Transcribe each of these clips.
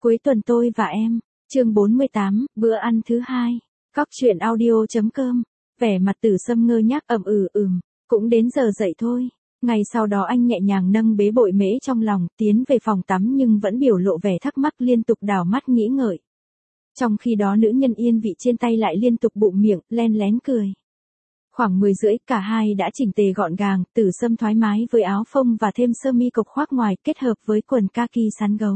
Cuối tuần tôi và em, chương 48, bữa ăn thứ hai. Cóc truyện audio.com. Vẻ mặt Tử Sâm ngơ ngác cũng đến giờ dậy thôi. Ngày sau đó anh nhẹ nhàng nâng bế bội mễ trong lòng, tiến về phòng tắm nhưng vẫn biểu lộ vẻ thắc mắc, liên tục đảo mắt nghĩ ngợi. Trong khi đó nữ nhân yên vị trên tay lại liên tục bụm miệng, len lén cười. Khoảng 10 rưỡi, cả hai đã chỉnh tề gọn gàng, Tử Sâm thoải mái với áo phông và thêm sơ mi cộc khoác ngoài kết hợp với quần kaki sán gấu.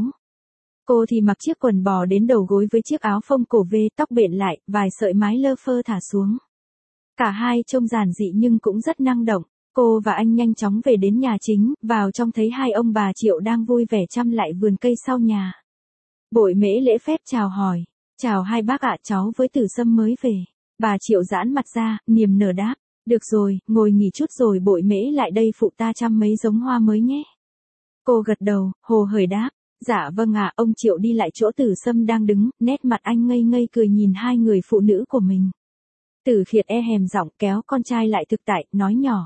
Cô thì mặc chiếc quần bò đến đầu gối với chiếc áo phông cổ V, tóc bện lại, vài sợi mái lơ phơ thả xuống. Cả hai trông giản dị nhưng cũng rất năng động. Cô và anh nhanh chóng về đến nhà chính, vào trong thấy hai ông bà Triệu đang vui vẻ chăm lại vườn cây sau nhà. Bội mễ lễ phép chào hỏi. Chào hai bác ạ, cháu với Tử Sâm mới về. Bà Triệu giãn mặt ra, niềm nở đáp. Được rồi, ngồi nghỉ chút rồi bội mễ lại đây phụ ta chăm mấy giống hoa mới nhé. Cô gật đầu, hồ hởi đáp. Dạ vâng ạ. Ông Triệu đi lại chỗ Tử Sâm đang đứng, nét mặt anh ngây ngây cười nhìn hai người phụ nữ của mình. Tử Khiết hèm giọng kéo con trai lại thực tại, nói nhỏ.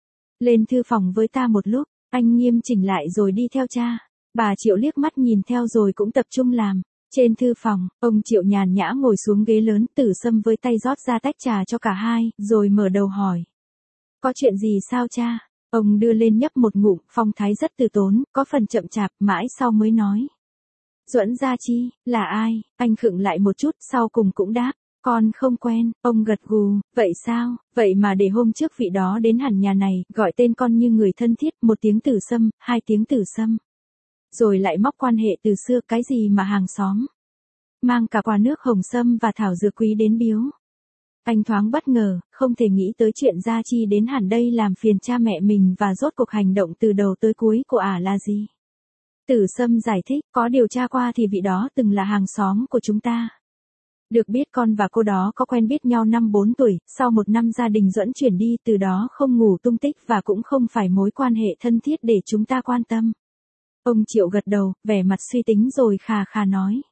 Lên thư phòng với ta một lúc, anh nghiêm chỉnh lại rồi đi theo cha. Bà Triệu liếc mắt nhìn theo rồi cũng tập trung làm. Trên thư phòng, ông Triệu nhàn nhã ngồi xuống ghế lớn, Tử Sâm với tay rót ra tách trà cho cả hai, rồi mở đầu hỏi. Có chuyện gì sao cha? Ông đưa lên nhấp một ngụm, phong thái rất từ tốn, có phần chậm chạp, mãi sau mới nói. Duẫn Gia Chi, là ai? Anh khựng lại một chút, sau cùng cũng đáp. Con không quen. Ông gật gù. Vậy sao? Vậy mà để hôm trước vị đó đến hẳn nhà này, gọi tên con như người thân thiết, một tiếng Tử Sâm, hai tiếng Tử Sâm. Rồi lại móc quan hệ từ xưa, cái gì mà hàng xóm. Mang cả quà nước hồng sâm và thảo dược quý đến biếu. Anh thoáng bất ngờ, không thể nghĩ tới chuyện Gia Chi đến hẳn đây làm phiền cha mẹ mình và rốt cuộc hành động từ đầu tới cuối của là gì. Tử Sâm giải thích, có điều tra qua thì vị đó từng là hàng xóm của chúng ta. Được biết con và cô đó có quen biết nhau năm 4 tuổi, sau một năm gia đình Duẫn chuyển đi, từ đó không ngủ tung tích và cũng không phải mối quan hệ thân thiết để chúng ta quan tâm. Ông Triệu gật đầu, vẻ mặt suy tính rồi khà khà nói.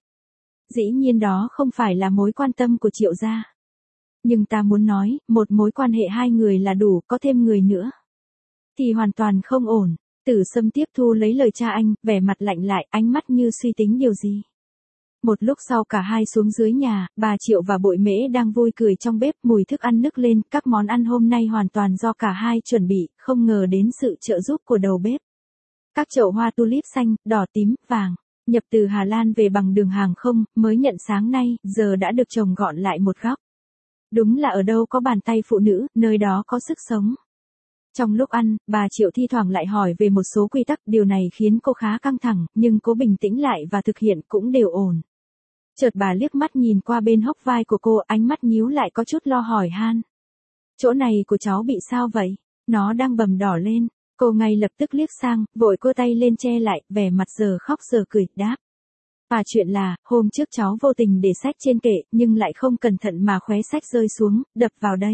Dĩ nhiên đó không phải là mối quan tâm của Triệu gia. Nhưng ta muốn nói, một mối quan hệ hai người là đủ, có thêm người nữa thì hoàn toàn không ổn. Tử Sâm tiếp thu lấy lời cha anh, vẻ mặt lạnh lại, ánh mắt như suy tính điều gì. Một lúc sau cả hai xuống dưới nhà, bà Triệu và bội mễ đang vui cười trong bếp, mùi thức ăn nức lên, các món ăn hôm nay hoàn toàn do cả hai chuẩn bị, không ngờ đến sự trợ giúp của đầu bếp. Các chậu hoa tulip xanh, đỏ tím, vàng, nhập từ Hà Lan về bằng đường hàng không, mới nhận sáng nay, giờ đã được trồng gọn lại một góc. Đúng là ở đâu có bàn tay phụ nữ, nơi đó có sức sống. Trong lúc ăn, bà Triệu thi thoảng lại hỏi về một số quy tắc, điều này khiến cô khá căng thẳng, nhưng cố bình tĩnh lại và thực hiện cũng đều ổn. Chợt bà liếc mắt nhìn qua bên hốc vai của cô, ánh mắt nhíu lại có chút lo hỏi han. Chỗ này của cháu bị sao vậy? Nó đang bầm đỏ lên. Cô ngay lập tức liếc sang, vội cô tay lên che lại, vẻ mặt giờ khóc giờ cười, đáp. Chuyện là, hôm trước cháu vô tình để sách trên kệ, nhưng lại không cẩn thận mà khóe sách rơi xuống, đập vào đây.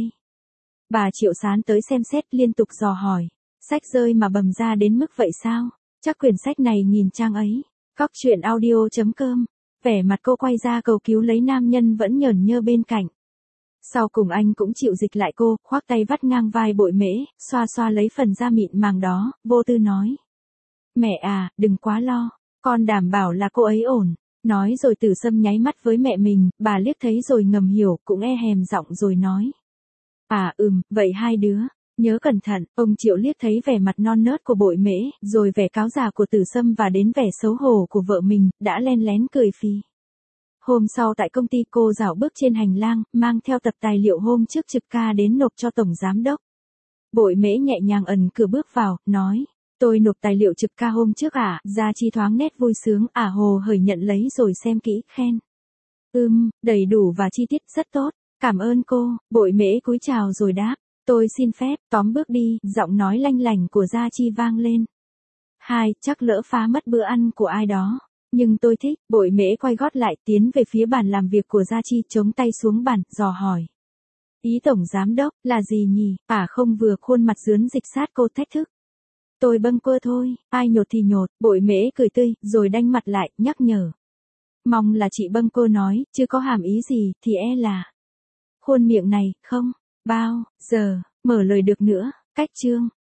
Bà Triệu sán tới xem xét, liên tục dò hỏi. Sách rơi mà bầm ra đến mức vậy sao? Chắc quyển sách này nghìn trang ấy. Cóc truyện audio.com. Vẻ mặt cô quay ra cầu cứu lấy nam nhân vẫn nhởn nhơ bên cạnh. Sau cùng anh cũng chịu dịch lại cô, khoác tay vắt ngang vai bội mễ, xoa xoa lấy phần da mịn màng đó, vô tư nói. Mẹ à, đừng quá lo, con đảm bảo là cô ấy ổn. Nói rồi Tử Sâm nháy mắt với mẹ mình, bà liếc thấy rồi ngầm hiểu, cũng hèm giọng rồi nói. Vậy hai đứa, nhớ cẩn thận. Ông Triệu liếc thấy vẻ mặt non nớt của bội mễ, rồi vẻ cáo già của Tử Sâm và đến vẻ xấu hổ của vợ mình, đã len lén cười phì. Hôm sau tại công ty, cô dạo bước trên hành lang, mang theo tập tài liệu hôm trước trực ca đến nộp cho tổng giám đốc. Bội mễ nhẹ nhàng ẩn cửa bước vào, nói. Tôi nộp tài liệu trực ca hôm trước Gia Chi thoáng nét vui sướng, hồ hởi nhận lấy rồi xem kỹ, khen. Đầy đủ và chi tiết, rất tốt. Cảm ơn cô. Bội mễ cúi chào rồi đáp. Tôi xin phép, tóm bước đi, giọng nói lanh lảnh của Gia Chi vang lên. Chắc lỡ phá mất bữa ăn của ai đó. Nhưng tôi thích. Bội mễ quay gót lại, tiến về phía bàn làm việc của Gia Chi, chống tay xuống bàn, dò hỏi. Ý tổng giám đốc, là gì nhỉ? Không vừa, khuôn mặt rướn dịch sát cô thách thức. Tôi bâng quơ thôi, ai nhột thì nhột. Bội mễ cười tươi, rồi đanh mặt lại, nhắc nhở. Mong là chị bâng quơ nói, chứ có hàm ý gì, thì là. Khuôn miệng này, không bao giờ mở lời được nữa. Cách chương.